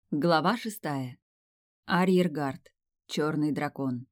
Глава 6. Арьергард. Черный дракон.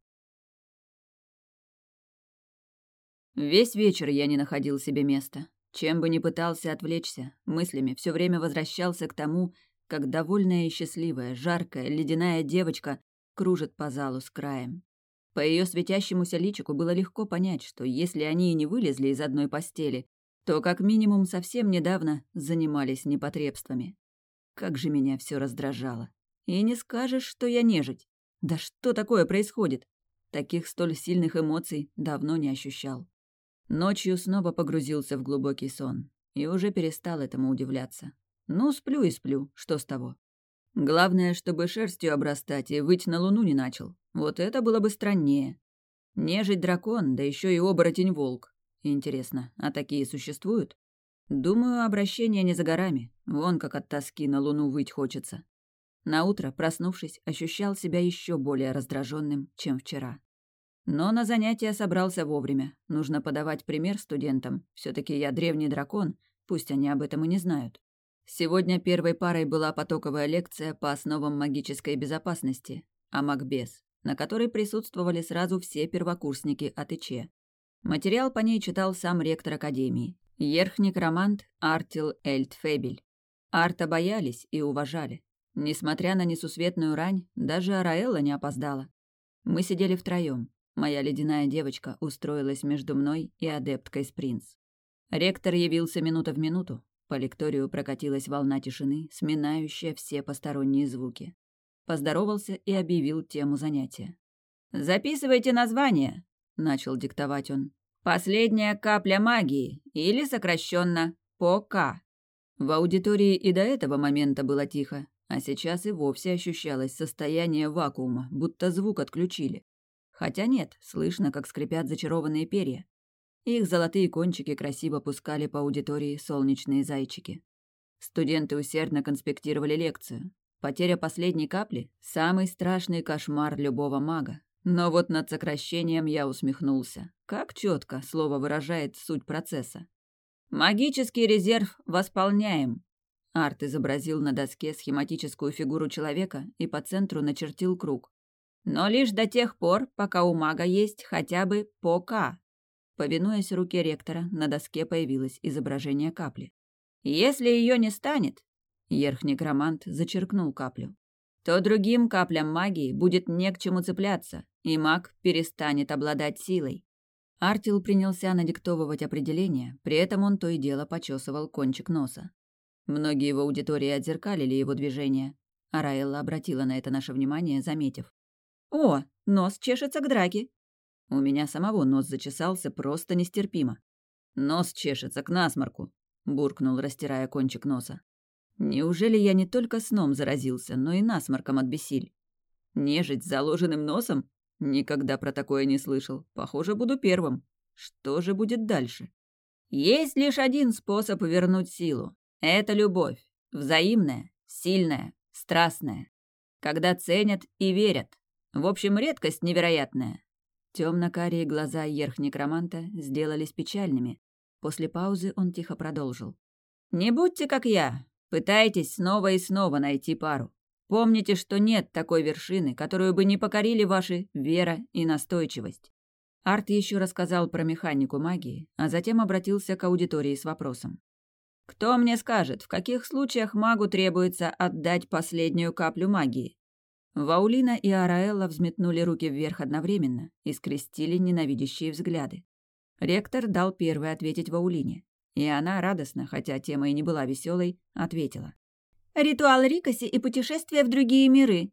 Весь вечер я не находил себе места. Чем бы ни пытался отвлечься, мыслями все время возвращался к тому, как довольная и счастливая, жаркая, ледяная девочка кружит по залу с краем. По ее светящемуся личику было легко понять, что если они и не вылезли из одной постели, то как минимум совсем недавно занимались непотребствами. Как же меня все раздражало. И не скажешь, что я нежить. Да что такое происходит? Таких столь сильных эмоций давно не ощущал. Ночью снова погрузился в глубокий сон. И уже перестал этому удивляться. Ну, сплю и сплю, что с того? Главное, чтобы шерстью обрастать и выть на луну не начал. Вот это было бы страннее. Нежить дракон, да еще и оборотень-волк. Интересно, а такие существуют? Думаю, обращение не за горами. Вон как от тоски на луну выть хочется. Наутро, проснувшись, ощущал себя еще более раздраженным, чем вчера. Но на занятия собрался вовремя. Нужно подавать пример студентам. Все-таки я древний дракон, пусть они об этом и не знают. Сегодня первой парой была потоковая лекция по основам магической безопасности, Амакбес, на которой присутствовали сразу все первокурсники от ИЧ. Материал по ней читал сам ректор академии, ерх-некромант Артил Эльтфебель. Арта боялись и уважали. Несмотря на несусветную рань, даже Араэлла не опоздала. Мы сидели втроем. Моя ледяная девочка устроилась между мной и адепткой Спринц. Ректор явился минута в минуту. По лекторию прокатилась волна тишины, сминающая все посторонние звуки. Поздоровался и объявил тему занятия. «Записывайте название», — начал диктовать он. «Последняя капля магии, или сокращенно ПОК». В аудитории и до этого момента было тихо, а сейчас и вовсе ощущалось состояние вакуума, будто звук отключили. Хотя нет, слышно, как скрипят зачарованные перья. Их золотые кончики красиво пускали по аудитории солнечные зайчики. Студенты усердно конспектировали лекцию. Потеря последней капли – самый страшный кошмар любого мага. Но вот над сокращением я усмехнулся. Как четко слово выражает суть процесса. «Магический резерв восполняем». Арт изобразил на доске схематическую фигуру человека и по центру начертил круг. «Но лишь до тех пор, пока у мага есть хотя бы ПОК». Повинуясь руке ректора, на доске появилось изображение капли. «Если ее не станет», — ерх-некромант зачеркнул каплю, «то другим каплям магии будет не к чему цепляться, и маг перестанет обладать силой». Артил принялся надиктовывать определения, при этом он то и дело почесывал кончик носа. Многие в аудитории отзеркалили его движения. Араэлла обратила на это наше внимание, заметив. «О, нос чешется к драке!» У меня самого нос зачесался просто нестерпимо. «Нос чешется к насморку», — буркнул, растирая кончик носа. «Неужели я не только сном заразился, но и насморком от бессиль? Нежить с заложенным носом? Никогда про такое не слышал. Похоже, буду первым. Что же будет дальше?» «Есть лишь один способ вернуть силу. Это любовь. Взаимная, сильная, страстная. Когда ценят и верят. В общем, редкость невероятная». Темно-карие глаза ерх-некроманта сделались печальными. После паузы он тихо продолжил. «Не будьте как я. Пытайтесь снова и снова найти пару. Помните, что нет такой вершины, которую бы не покорили ваши вера и настойчивость». Арт еще рассказал про механику магии, а затем обратился к аудитории с вопросом. «Кто мне скажет, в каких случаях магу требуется отдать последнюю каплю магии?» Ваулина и Араэлла взметнули руки вверх одновременно и скрестили ненавидящие взгляды. Ректор дал первой ответить Ваулине, и она радостно, хотя тема и не была веселой, ответила. «Ритуал Рикоси и путешествия в другие миры».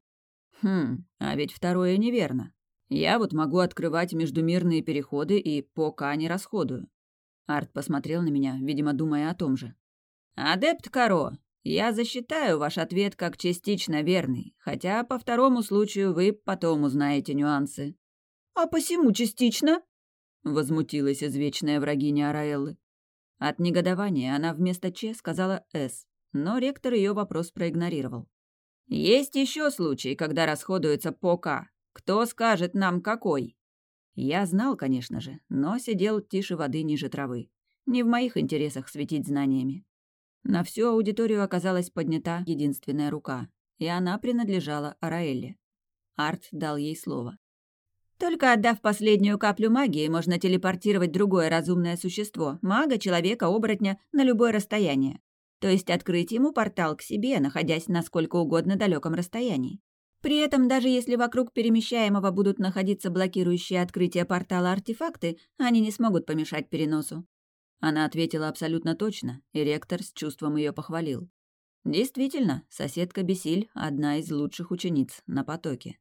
А ведь второе неверно. Я вот могу открывать междумирные переходы и ПОК не расходую. Арт посмотрел на меня, видимо, думая о том же. «Адепт Каро, я засчитаю ваш ответ как частично верный, хотя по второму случаю вы потом узнаете нюансы». «А посему частично?» — возмутилась извечная врагиня Араэллы. От негодования она вместо «Ч» сказала «С», но ректор ее вопрос проигнорировал. «Есть еще случаи, когда расходуется ПОК. Кто скажет нам, какой?» Я знал, конечно же, но сидел тише воды ниже травы. Не в моих интересах светить знаниями. На всю аудиторию оказалась поднята единственная рука, и она принадлежала Араэлле. Арт дал ей слово. Только отдав последнюю каплю магии, можно телепортировать другое разумное существо, мага, человека, оборотня, на любое расстояние. То есть открыть ему портал к себе, находясь на сколько угодно далеком расстоянии. При этом, даже если вокруг перемещаемого будут находиться блокирующие открытие портала артефакты, они не смогут помешать переносу. Она ответила абсолютно точно, и ректор с чувством ее похвалил. Действительно, соседка Бесиль – одна из лучших учениц на потоке.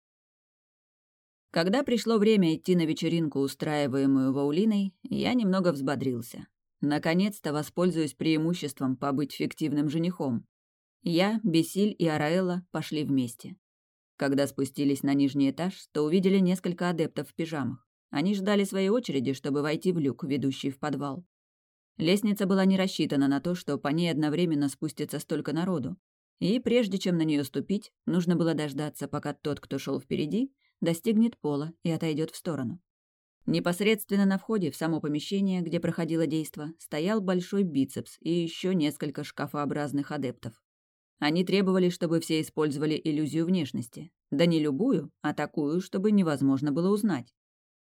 Когда пришло время идти на вечеринку, устраиваемую Ваулиной, я немного взбодрился. Наконец-то воспользуюсь преимуществом побыть фиктивным женихом. Я, Бесиль и Араэлла пошли вместе. Когда спустились на нижний этаж, то увидели несколько адептов в пижамах. Они ждали своей очереди, чтобы войти в люк, ведущий в подвал. Лестница была не рассчитана на то, что по ней одновременно спустится столько народу. И прежде чем на нее ступить, нужно было дождаться, пока тот, кто шел впереди, достигнет пола и отойдет в сторону. Непосредственно на входе в само помещение, где проходило действо, стоял большой бицепс и еще несколько шкафообразных адептов. Они требовали, чтобы все использовали иллюзию внешности. Да не любую, а такую, чтобы невозможно было узнать.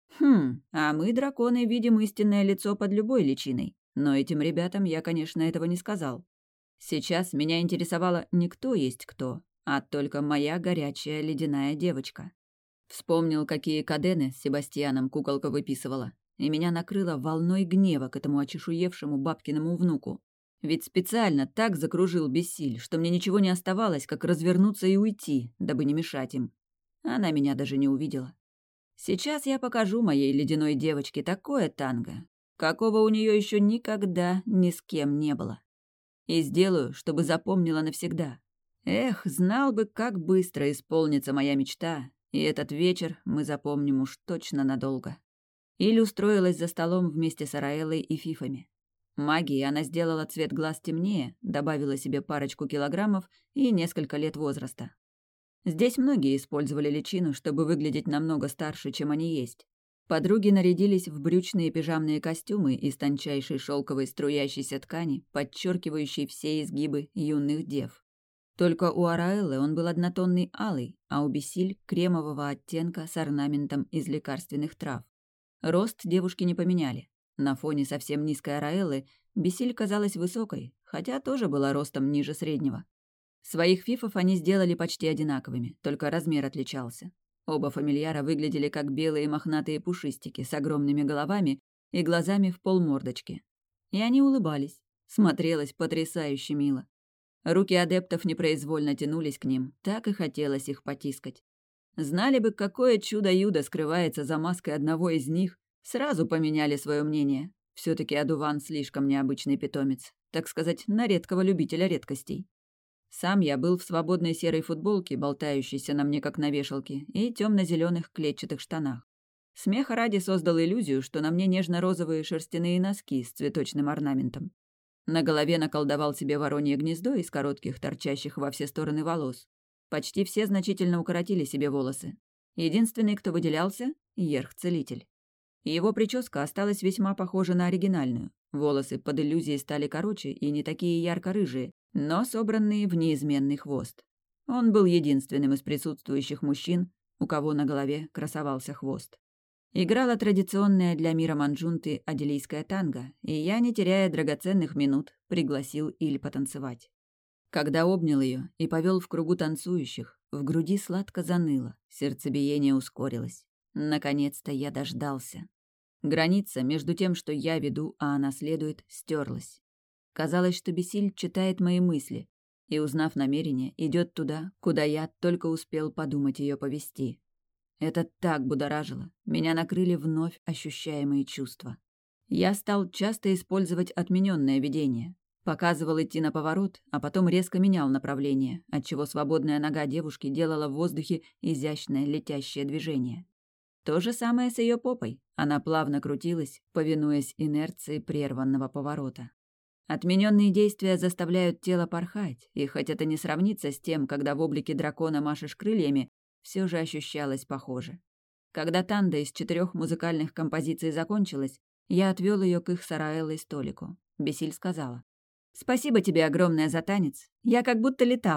А мы, драконы, видим истинное лицо под любой личиной. Но этим ребятам я, конечно, этого не сказал. Сейчас меня интересовало не кто есть кто, а только моя горячая ледяная девочка. Вспомнил, какие кадены с Себастьяном куколка выписывала, и меня накрыло волной гнева к этому очешуевшему бабкиному внуку. Ведь специально так закружил Бесиль, что мне ничего не оставалось, как развернуться и уйти, дабы не мешать им. Она меня даже не увидела. Сейчас я покажу моей ледяной девочке такое танго, какого у нее еще никогда ни с кем не было. И сделаю, чтобы запомнила навсегда. Эх, знал бы, как быстро исполнится моя мечта, и этот вечер мы запомним уж точно надолго. Иль устроилась за столом вместе с Араэллой и Фифами. Магией она сделала цвет глаз темнее, добавила себе парочку килограммов и несколько лет возраста. Здесь многие использовали личину, чтобы выглядеть намного старше, чем они есть. Подруги нарядились в брючные пижамные костюмы из тончайшей шелковой струящейся ткани, подчеркивающей все изгибы юных дев. Только у Араэллы он был однотонный алый, а у Бесиль – кремового оттенка с орнаментом из лекарственных трав. Рост девушки не поменяли. На фоне совсем низкой Араэллы Бесиль казалась высокой, хотя тоже была ростом ниже среднего. Своих фифов они сделали почти одинаковыми, только размер отличался. Оба фамильяра выглядели как белые мохнатые пушистики с огромными головами и глазами в полмордочки. И они улыбались. Смотрелось потрясающе мило. Руки адептов непроизвольно тянулись к ним, так и хотелось их потискать. Знали бы, какое чудо-юдо скрывается за маской одного из них, сразу поменяли свое мнение. Все-таки одуван слишком необычный питомец, так сказать, на редкого любителя редкостей. Сам я был в свободной серой футболке, болтающейся на мне как на вешалке, и темно-зеленых клетчатых штанах. Смеха ради создал иллюзию, что на мне нежно-розовые шерстяные носки с цветочным орнаментом. На голове наколдовал себе воронье гнездо из коротких, торчащих во все стороны волос. Почти все значительно укоротили себе волосы. Единственный, кто выделялся – Ерх-целитель. Его прическа осталась весьма похожа на оригинальную. Волосы под иллюзией стали короче и не такие ярко-рыжие, но собранные в неизменный хвост. Он был единственным из присутствующих мужчин, у кого на голове красовался хвост. Играла традиционная для мира Манджунты аделийская танго, и я, не теряя драгоценных минут, пригласил Иль потанцевать. Когда обнял ее и повел в кругу танцующих, в груди сладко заныло, сердцебиение ускорилось. Наконец-то я дождался. Граница между тем, что я веду, а она следует, стерлась. Казалось, что Бесиль читает мои мысли, и, узнав намерение, идет туда, куда я только успел подумать ее повести. Это так будоражило, меня накрыли вновь ощущаемые чувства. Я стал часто использовать отмененное видение. Показывал идти на поворот, а потом резко менял направление, отчего свободная нога девушки делала в воздухе изящное летящее движение. То же самое с ее попой. Она плавно крутилась, повинуясь инерции прерванного поворота. Отмененные действия заставляют тело порхать, и хоть это не сравнится с тем, когда в облике дракона машешь крыльями, все же ощущалось похоже. Когда танда из 4 музыкальных композиций закончилась, я отвел ее к их с Араэллой столику. Бесиль сказала: «Спасибо тебе огромное за танец. Я как будто летала.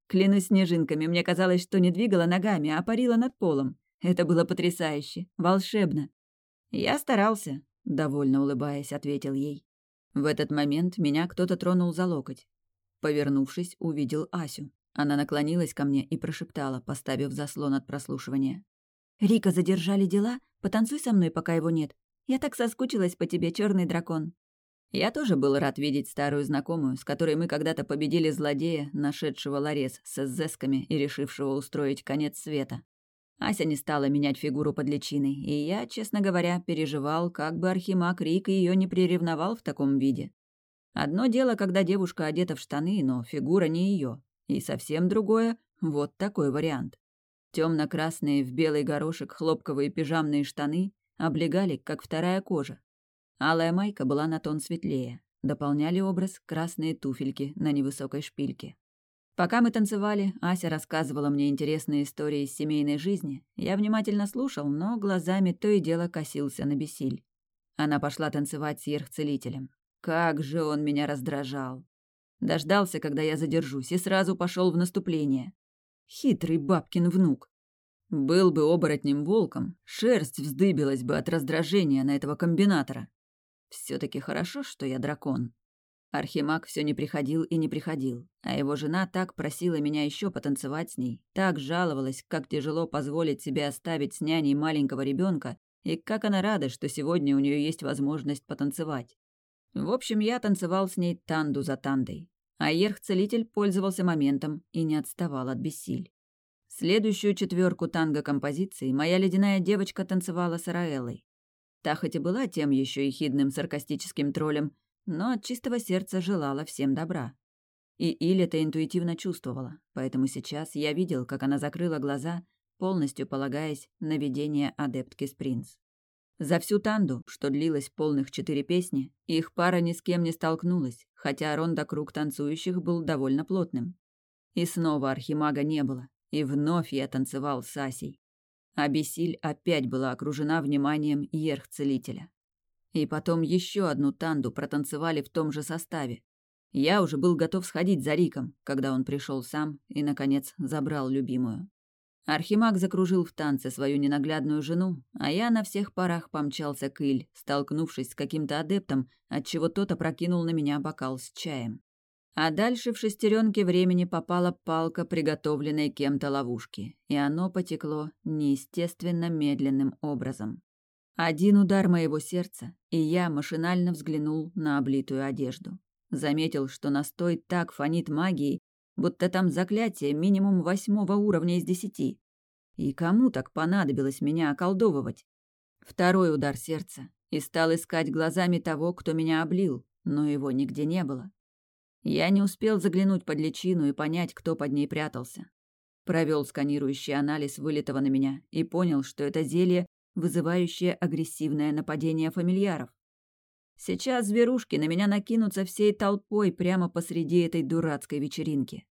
Клянусь снежинками, мне казалось, что не двигала ногами, а парила над полом. Это было потрясающе, волшебно. «Я старался», — довольно улыбаясь, ответил ей. В этот момент меня кто-то тронул за локоть. Повернувшись, увидел Асю. Она наклонилась ко мне и прошептала, поставив заслон от прослушивания. «Рика, задержали дела? Потанцуй со мной, пока его нет. Я так соскучилась по тебе, черный дракон». Я тоже был рад видеть старую знакомую, с которой мы когда-то победили злодея, нашедшего ларец с эзэсками и решившего устроить конец света. Ася не стала менять фигуру под личиной, и я, честно говоря, переживал, как бы архимаг Рик ее не приревновал в таком виде. Одно дело, когда девушка одета в штаны, но фигура не ее. И совсем другое — вот такой вариант. Темно-красные в белый горошек хлопковые пижамные штаны облегали, как вторая кожа. Алая майка была на тон светлее. Дополняли образ красные туфельки на невысокой шпильке. Пока мы танцевали, Ася рассказывала мне интересные истории из семейной жизни. Я внимательно слушал, но глазами то и дело косился на бесиль. Она пошла танцевать с Ерхцелителем. Как же он меня раздражал. Дождался, когда я задержусь, и сразу пошел в наступление. Хитрый бабкин внук. Был бы оборотнем-волком, шерсть вздыбилась бы от раздражения на этого комбинатора. Все-таки хорошо, что я дракон. Архимаг все не приходил и не приходил, а его жена так просила меня еще потанцевать с ней, так жаловалась, как тяжело позволить себе оставить с няней маленького ребенка, и как она рада, что сегодня у нее есть возможность потанцевать. В общем, я танцевал с ней танду за тандой, а Ерх-целитель пользовался моментом и не отставал от бессиль. Следующую четверку танго-композиции моя ледяная девочка танцевала с Араэллой. Та хоть и была тем еще ехидным саркастическим троллем, но от чистого сердца желала всем добра. И Иль это интуитивно чувствовала, поэтому сейчас я видел, как она закрыла глаза, полностью полагаясь на видение адептки Спринц. За всю танду, что длилась полных 4 песни, их пара ни с кем не столкнулась, хотя рондо-круг танцующих был довольно плотным. И снова архимага не было, и вновь я танцевал с Асей. А Бесиль опять была окружена вниманием Ерх-целителя. И потом еще одну танду протанцевали в том же составе. Я уже был готов сходить за Риком, когда он пришел сам и, наконец, забрал любимую. Архимаг закружил в танце свою ненаглядную жену, а я на всех парах помчался к Иль, столкнувшись с каким-то адептом, отчего тот опрокинул на меня бокал с чаем. А дальше в шестеренке времени попала палка, приготовленной кем-то ловушки, и оно потекло неестественно медленным образом. Один удар моего сердца, и я машинально взглянул на облитую одежду. Заметил, что настой так фонит магией, будто там заклятие минимум 8 уровня из 10. И кому так понадобилось меня околдовывать? Второй удар сердца, и стал искать глазами того, кто меня облил, но его нигде не было. Я не успел заглянуть под личину и понять, кто под ней прятался. Провел сканирующий анализ вылитого на меня и понял, что это зелье, вызывающее агрессивное нападение фамильяров. Сейчас зверушки на меня накинутся всей толпой прямо посреди этой дурацкой вечеринки.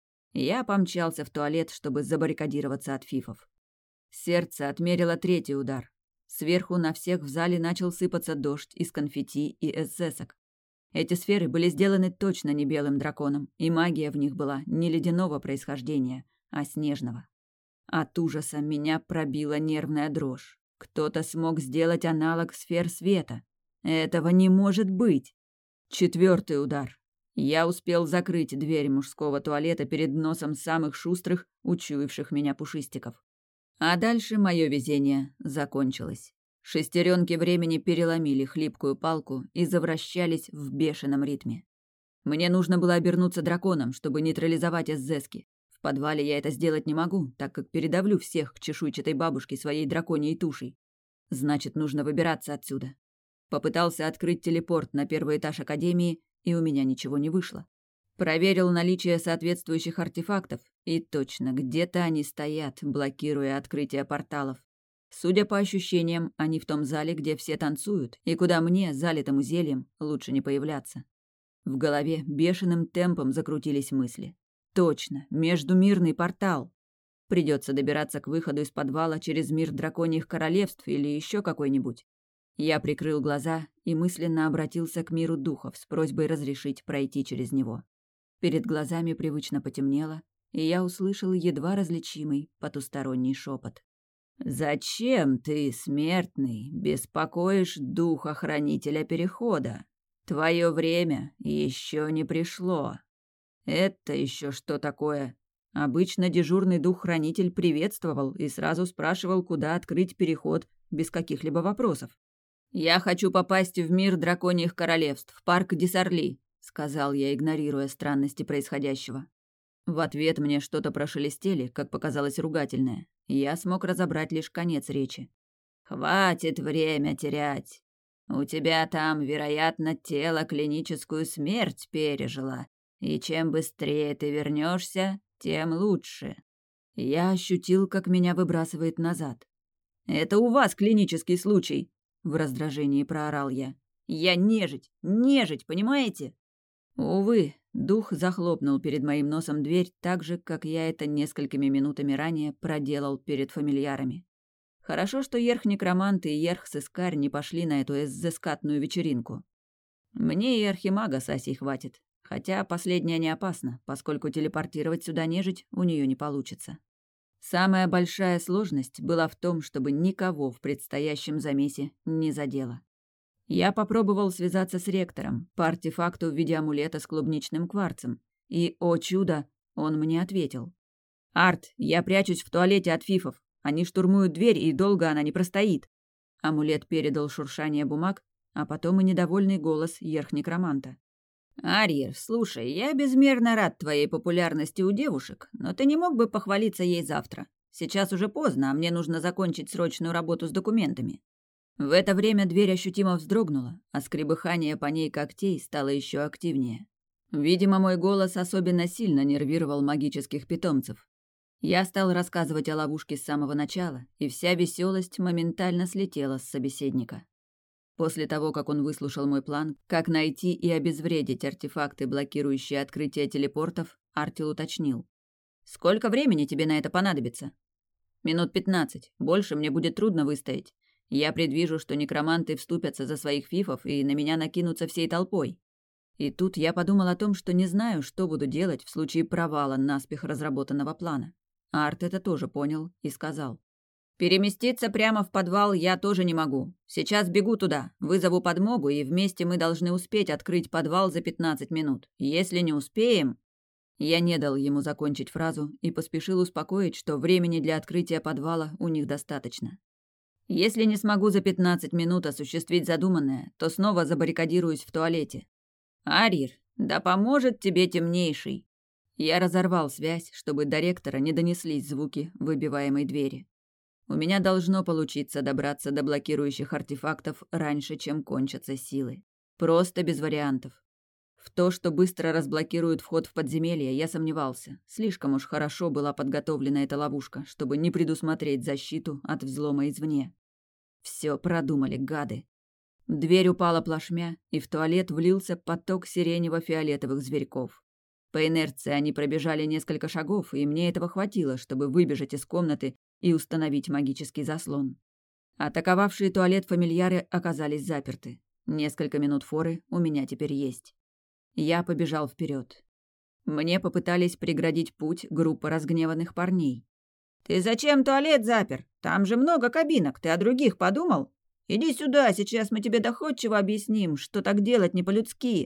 Я помчался в туалет, чтобы забаррикадироваться от фифов. Сердце отмерило 3-й удар. Сверху на всех в зале начал сыпаться дождь из конфетти и эссесок. Эти сферы были сделаны точно не белым драконом, и магия в них была не ледяного происхождения, а снежного. От ужаса меня пробила нервная дрожь. Кто-то смог сделать аналог сфер света. Этого не может быть. 4-й удар. Я успел закрыть дверь мужского туалета перед носом самых шустрых, учуявших меня пушистиков. А дальше мое везение закончилось. Шестеренки времени переломили хлипкую палку и завращались в бешеном ритме. Мне нужно было обернуться драконом, чтобы нейтрализовать эзэски. В подвале я это сделать не могу, так как передавлю всех к чешуйчатой бабушке своей драконьей тушей. Значит, нужно выбираться отсюда. Попытался открыть телепорт на 1-й этаж Академии, и у меня ничего не вышло. Проверил наличие соответствующих артефактов, и точно, где-то они стоят, блокируя открытие порталов. Судя по ощущениям, они в том зале, где все танцуют, и куда мне, залитому зельем, лучше не появляться. В голове бешеным темпом закрутились мысли. Точно, междумирный портал. Придется добираться к выходу из подвала через мир драконьих королевств или еще какой-нибудь. Я прикрыл глаза и мысленно обратился к миру духов с просьбой разрешить пройти через него. Перед глазами привычно потемнело, и я услышал едва различимый потусторонний шепот. «Зачем ты, смертный, беспокоишь духа хранителя перехода? Твое время еще не пришло». «Это еще что такое?» Обычно дежурный дух-хранитель приветствовал и сразу спрашивал, куда открыть переход без каких-либо вопросов. «Я хочу попасть в мир драконьих королевств, в парк Десарли», — сказал я, игнорируя странности происходящего. В ответ мне что-то прошелестели, как показалось ругательное. Я смог разобрать лишь конец речи. «Хватит время терять. У тебя там, вероятно, тело клиническую смерть пережило, и чем быстрее ты вернешься, тем лучше». Я ощутил, как меня выбрасывает назад. «Это у вас клинический случай!» — в раздражении проорал я. «Я нежить, понимаете?» Увы, дух захлопнул перед моим носом дверь так же, как я это несколькими минутами ранее проделал перед фамильярами. Хорошо, что ерх-некромант и ерх-сыскарь не пошли на эту эззескатную вечеринку. Мне и архимага с Асей хватит, хотя последняя не опасна, поскольку телепортировать сюда нежить у нее не получится. Самая большая сложность была в том, чтобы никого в предстоящем замесе не задело. Я попробовал связаться с ректором по артефакту в виде амулета с клубничным кварцем, и, о чудо, он мне ответил. «Арт, я прячусь в туалете от фифов. Они штурмуют дверь, и долго она не простоит». Амулет передал шуршание бумаг, а потом и недовольный голос ерх-некроманта. «Арьер, слушай, я безмерно рад твоей популярности у девушек, но ты не мог бы похвалиться ей завтра? Сейчас уже поздно, а мне нужно закончить срочную работу с документами». В это время дверь ощутимо вздрогнула, а скребыхание по ней когтей стало еще активнее. Видимо, мой голос особенно сильно нервировал магических питомцев. Я стал рассказывать о ловушке с самого начала, и вся веселость моментально слетела с собеседника. После того, как он выслушал мой план, как найти и обезвредить артефакты, блокирующие открытие телепортов, Артил уточнил. «Сколько времени тебе на это понадобится?» «Минут 15. Больше мне будет трудно выстоять. Я предвижу, что некроманты вступятся за своих фифов и на меня накинутся всей толпой». И тут я подумал о том, что не знаю, что буду делать в случае провала наспех разработанного плана. Арт это тоже понял и сказал. «Переместиться прямо в подвал я тоже не могу. Сейчас бегу туда, вызову подмогу, и вместе мы должны успеть открыть подвал за 15 минут. Если не успеем...» Я не дал ему закончить фразу и поспешил успокоить, что времени для открытия подвала у них достаточно. «Если не смогу за 15 минут осуществить задуманное, то снова забаррикадируюсь в туалете. Арьер, да поможет тебе темнейший!» Я разорвал связь, чтобы до ректора не донеслись звуки выбиваемой двери. У меня должно получиться добраться до блокирующих артефактов раньше, чем кончатся силы. Просто без вариантов. В то, что быстро разблокируют вход в подземелье, я сомневался. Слишком уж хорошо была подготовлена эта ловушка, чтобы не предусмотреть защиту от взлома извне. Все продумали, гады. Дверь упала плашмя, и в туалет влился поток сиренево-фиолетовых зверьков. По инерции они пробежали несколько шагов, и мне этого хватило, чтобы выбежать из комнаты и установить магический заслон. Атаковавшие туалет фамильяры оказались заперты. Несколько минут форы у меня теперь есть. Я побежал вперед. Мне попытались преградить путь группа разгневанных парней. «Ты зачем туалет запер? Там же много кабинок, ты о других подумал? Иди сюда, сейчас мы тебе доходчиво объясним, что так делать не по-людски».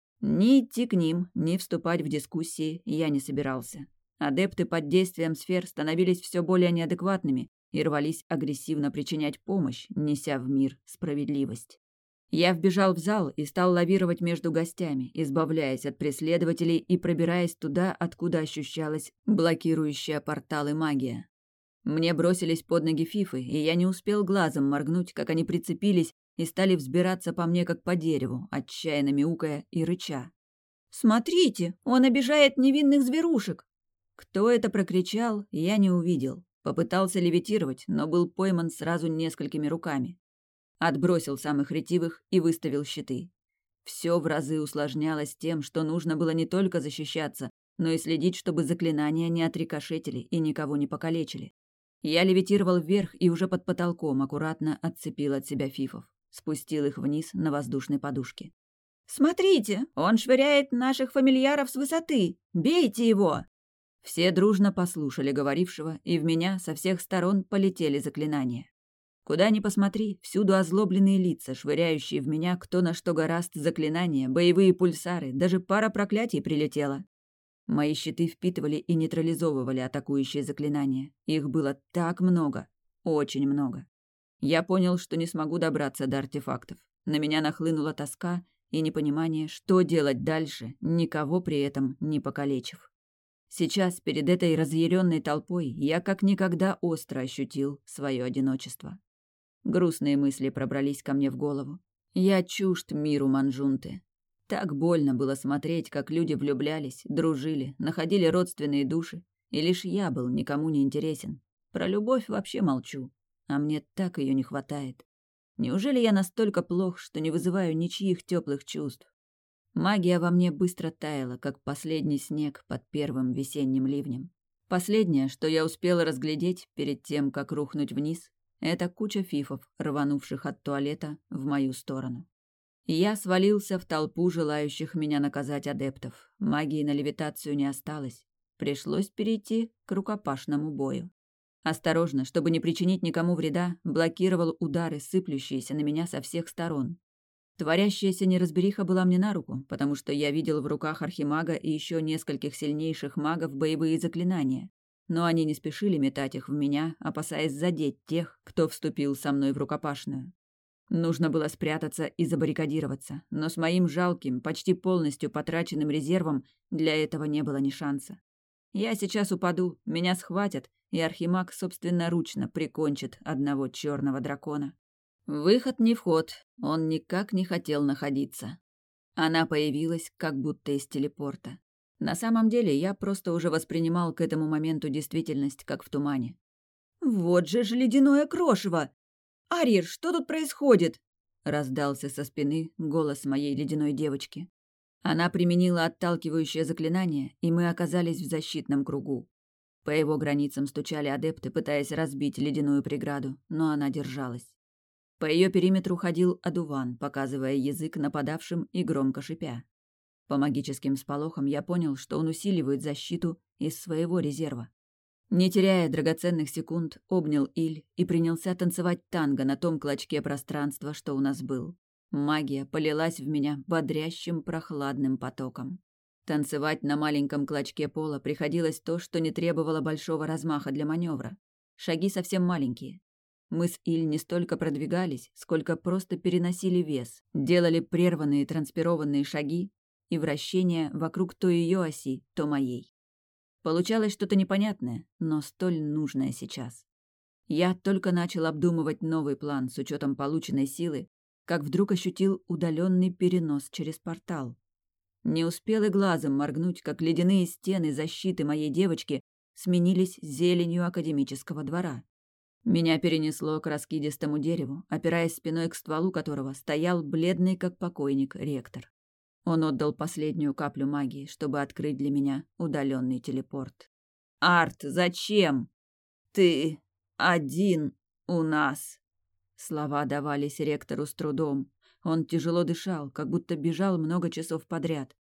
Ни идти к ним, ни вступать в дискуссии я не собирался. Адепты под действием сфер становились все более неадекватными и рвались агрессивно причинять помощь, неся в мир справедливость. Я вбежал в зал и стал лавировать между гостями, избавляясь от преследователей и пробираясь туда, откуда ощущалась блокирующая порталы магия. Мне бросились под ноги фифы, и я не успел глазом моргнуть, как они прицепились и стали взбираться по мне, как по дереву, отчаянно мяукая и рыча. «Смотрите, он обижает невинных зверушек!» Кто это прокричал, я не увидел. Попытался левитировать, но был пойман сразу несколькими руками. Отбросил самых ретивых и выставил щиты. Все в разы усложнялось тем, что нужно было не только защищаться, но и следить, чтобы заклинания не отрикошетили и никого не покалечили. Я левитировал вверх и уже под потолком аккуратно отцепил от себя фифов. Спустил их вниз на воздушной подушке. «Смотрите, он швыряет наших фамильяров с высоты! Бейте его!» Все дружно послушали говорившего, и в меня со всех сторон полетели заклинания. Куда ни посмотри, всюду озлобленные лица, швыряющие в меня кто на что гораст заклинания, боевые пульсары, даже пара проклятий прилетела. Мои щиты впитывали и нейтрализовывали атакующие заклинания. Их было так много, очень много. Я понял, что не смогу добраться до артефактов. На меня нахлынула тоска и непонимание, что делать дальше, никого при этом не покалечив. Сейчас, перед этой разъяренной толпой, я как никогда остро ощутил свое одиночество. Грустные мысли пробрались ко мне в голову. Я чужд миру Манжунты. Так больно было смотреть, как люди влюблялись, дружили, находили родственные души, и лишь я был никому не интересен. Про любовь вообще молчу, а мне так ее не хватает. Неужели я настолько плох, что не вызываю ничьих теплых чувств? Магия во мне быстро таяла, как последний снег под первым весенним ливнем. Последнее, что я успела разглядеть перед тем, как рухнуть вниз, это куча фифов, рванувших от туалета в мою сторону. Я свалился в толпу желающих меня наказать адептов. Магии на левитацию не осталось. Пришлось перейти к рукопашному бою. Осторожно, чтобы не причинить никому вреда, блокировал удары, сыплющиеся на меня со всех сторон. Творящаяся неразбериха была мне на руку, потому что я видел в руках архимага и еще нескольких сильнейших магов боевые заклинания. Но они не спешили метать их в меня, опасаясь задеть тех, кто вступил со мной в рукопашную. Нужно было спрятаться и забаррикадироваться, но с моим жалким, почти полностью потраченным резервом для этого не было ни шанса. Я сейчас упаду, меня схватят, и архимаг собственноручно прикончит одного черного дракона. Выход не вход, он никак не хотел находиться. Она появилась как будто из телепорта. На самом деле я просто уже воспринимал к этому моменту действительность, как в тумане. «Вот же ж ледяное крошево! Арир, что тут происходит?» — раздался со спины голос моей ледяной девочки. Она применила отталкивающее заклинание, и мы оказались в защитном кругу. По его границам стучали адепты, пытаясь разбить ледяную преграду, но она держалась. По ее периметру ходил одуван, показывая язык нападавшим и громко шипя. По магическим всполохам я понял, что он усиливает защиту из своего резерва. Не теряя драгоценных секунд, обнял Иль и принялся танцевать танго на том клочке пространства, что у нас был. Магия полилась в меня бодрящим прохладным потоком. Танцевать на маленьком клочке пола приходилось то, что не требовало большого размаха для маневра. Шаги совсем маленькие. Мы с Иль не столько продвигались, сколько просто переносили вес, делали прерванные транспированные шаги и вращения вокруг то ее оси, то моей. Получалось что-то непонятное, но столь нужное сейчас. Я только начал обдумывать новый план с учетом полученной силы, как вдруг ощутил удаленный перенос через портал. Не успел и глазом моргнуть, как ледяные стены защиты моей девочки сменились зеленью академического двора. Меня перенесло к раскидистому дереву, опираясь спиной к стволу которого стоял бледный как покойник ректор. Он отдал последнюю каплю магии, чтобы открыть для меня удаленный телепорт. «Арт, зачем? Ты один у нас!» Слова давались ректору с трудом. Он тяжело дышал, как будто бежал много часов подряд.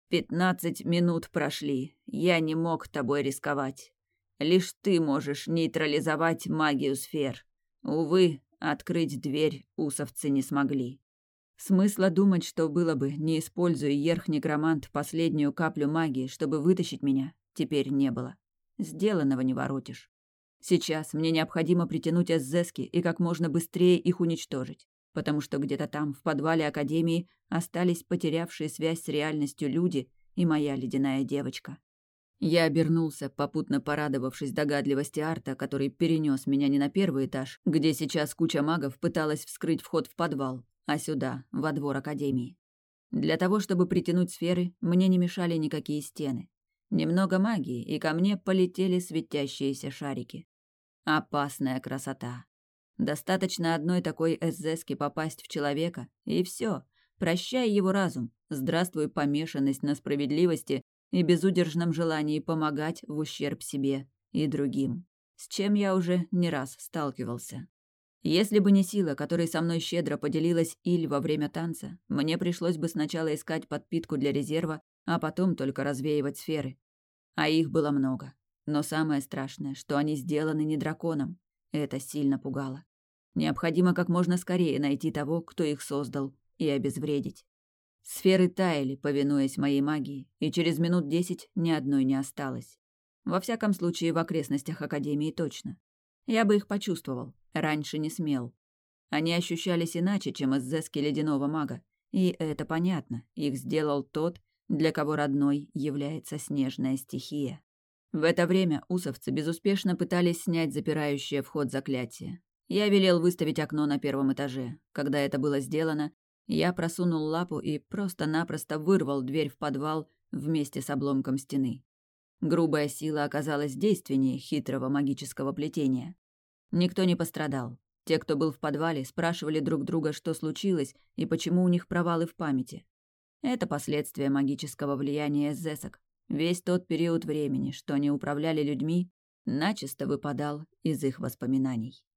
15 минут прошли, я не мог тобой рисковать. Лишь ты можешь нейтрализовать магию сфер. Увы, открыть дверь усовцы не смогли. Смысла думать, что было бы, не используя ерх-некромант последнюю каплю магии, чтобы вытащить меня, теперь не было. Сделанного не воротишь. Сейчас мне необходимо притянуть эсзески и как можно быстрее их уничтожить, потому что где-то там, в подвале Академии, остались потерявшие связь с реальностью люди и моя ледяная девочка. Я обернулся, попутно порадовавшись догадливости Арта, который перенес меня не на первый этаж, где сейчас куча магов пыталась вскрыть вход в подвал, а сюда, во двор Академии. Для того, чтобы притянуть сферы, мне не мешали никакие стены. Немного магии, и ко мне полетели светящиеся шарики. Опасная красота. Достаточно одной такой эсзески попасть в человека, и все. Прощай его разум, здравствуй помешанность на справедливости и безудержном желании помогать в ущерб себе и другим, с чем я уже не раз сталкивался. Если бы не сила, которой со мной щедро поделилась Иль во время танца, мне пришлось бы сначала искать подпитку для резерва, а потом только развеивать сферы. А их было много. Но самое страшное, что они сделаны не драконом. Это сильно пугало. Необходимо как можно скорее найти того, кто их создал, и обезвредить. Сферы таяли, повинуясь моей магии, и через минут 10 ни одной не осталось. Во всяком случае, в окрестностях Академии точно. Я бы их почувствовал, раньше не смел. Они ощущались иначе, чем эсзески ледяного мага, и это понятно, их сделал тот, для кого родной является снежная стихия. В это время усовцы безуспешно пытались снять запирающее вход заклятие. Я велел выставить окно на первом этаже. Когда это было сделано, я просунул лапу и просто-напросто вырвал дверь в подвал вместе с обломком стены. Грубая сила оказалась действеннее хитрого магического плетения. Никто не пострадал. Те, кто был в подвале, спрашивали друг друга, что случилось и почему у них провалы в памяти. Это последствия магического влияния эсзесок. Весь тот период времени, что они управляли людьми, начисто выпадал из их воспоминаний.